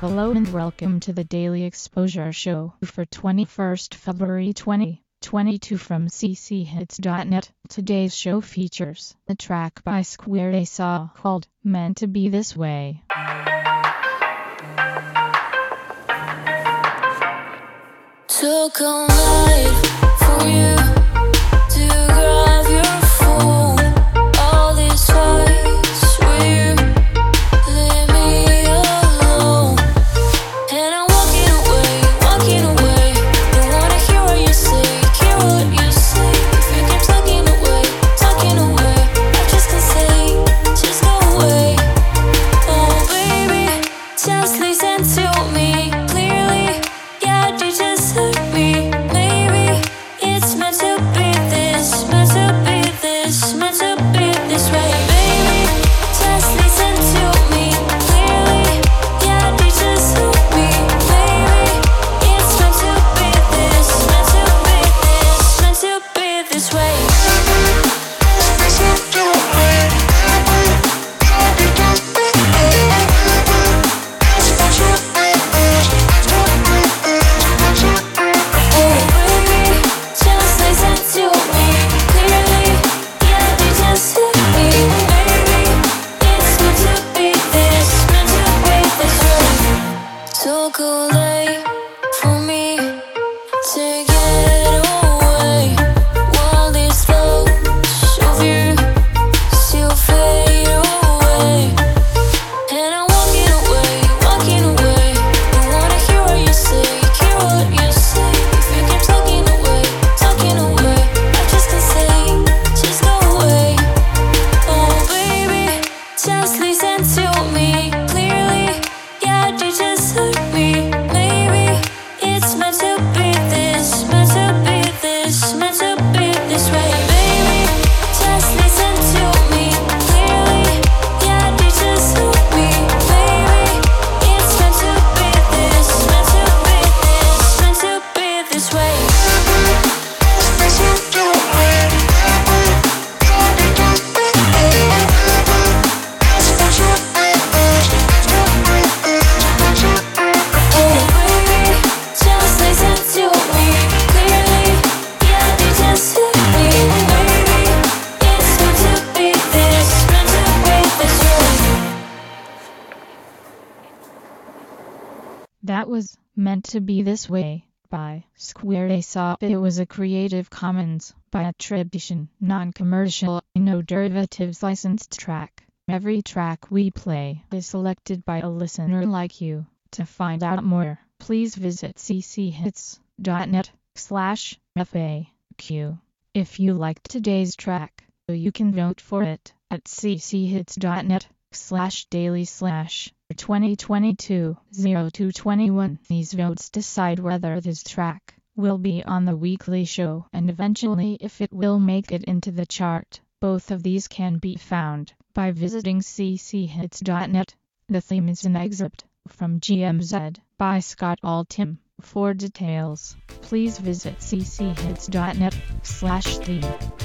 Hello and welcome to the Daily Exposure Show for 21st February 2022 from cchits.net. Today's show features a track by Square Asaw called Meant to Be This Way. Took all night for you to grab your phone. All these fights where you leave me alone, and I'm walking away. Don't wanna hear what you say, hear what you say. If you keep talking away, I just can't say, just go away. Oh baby, just listen to me clearly. Yeah, you just hurt me. Maybe it's meant to be this, meant to be this, meant to be this way. Baby, just listen to me clearly. Yeah, you just hurt me. Maybe it's meant to be this, meant to be this, meant to be this way. Took all day for me to get away, while these thoughts of you still fade away. And I'm walking away. Don't wanna hear what you say, hear what you say. If you keep talking away, I just can't say, just go away. Oh baby, just listen to me clearly. Yeah, you just hurt me. Maybe it's meant to be this, meant to be this, meant to be this way. Baby, just listen to me clearly. Yeah, you just hurt me. Maybe it's meant to be this, meant to be this, meant to be this way. That was Meant to Be This Way by Square Asaw. It was a Creative Commons by attribution, non-commercial, no derivatives licensed track. Every track we play is selected by a listener like you. To find out more, please visit cchits.net/FAQ. If you liked today's track, you can vote for it at cchits.net/daily/2022-0221. These votes decide whether this track will be on the weekly show and eventually if it will make it into the chart. Both of these can be found by visiting cchits.net. The theme is an excerpt from GMZ by Scott Altham. For details, please visit cchits.net/theme.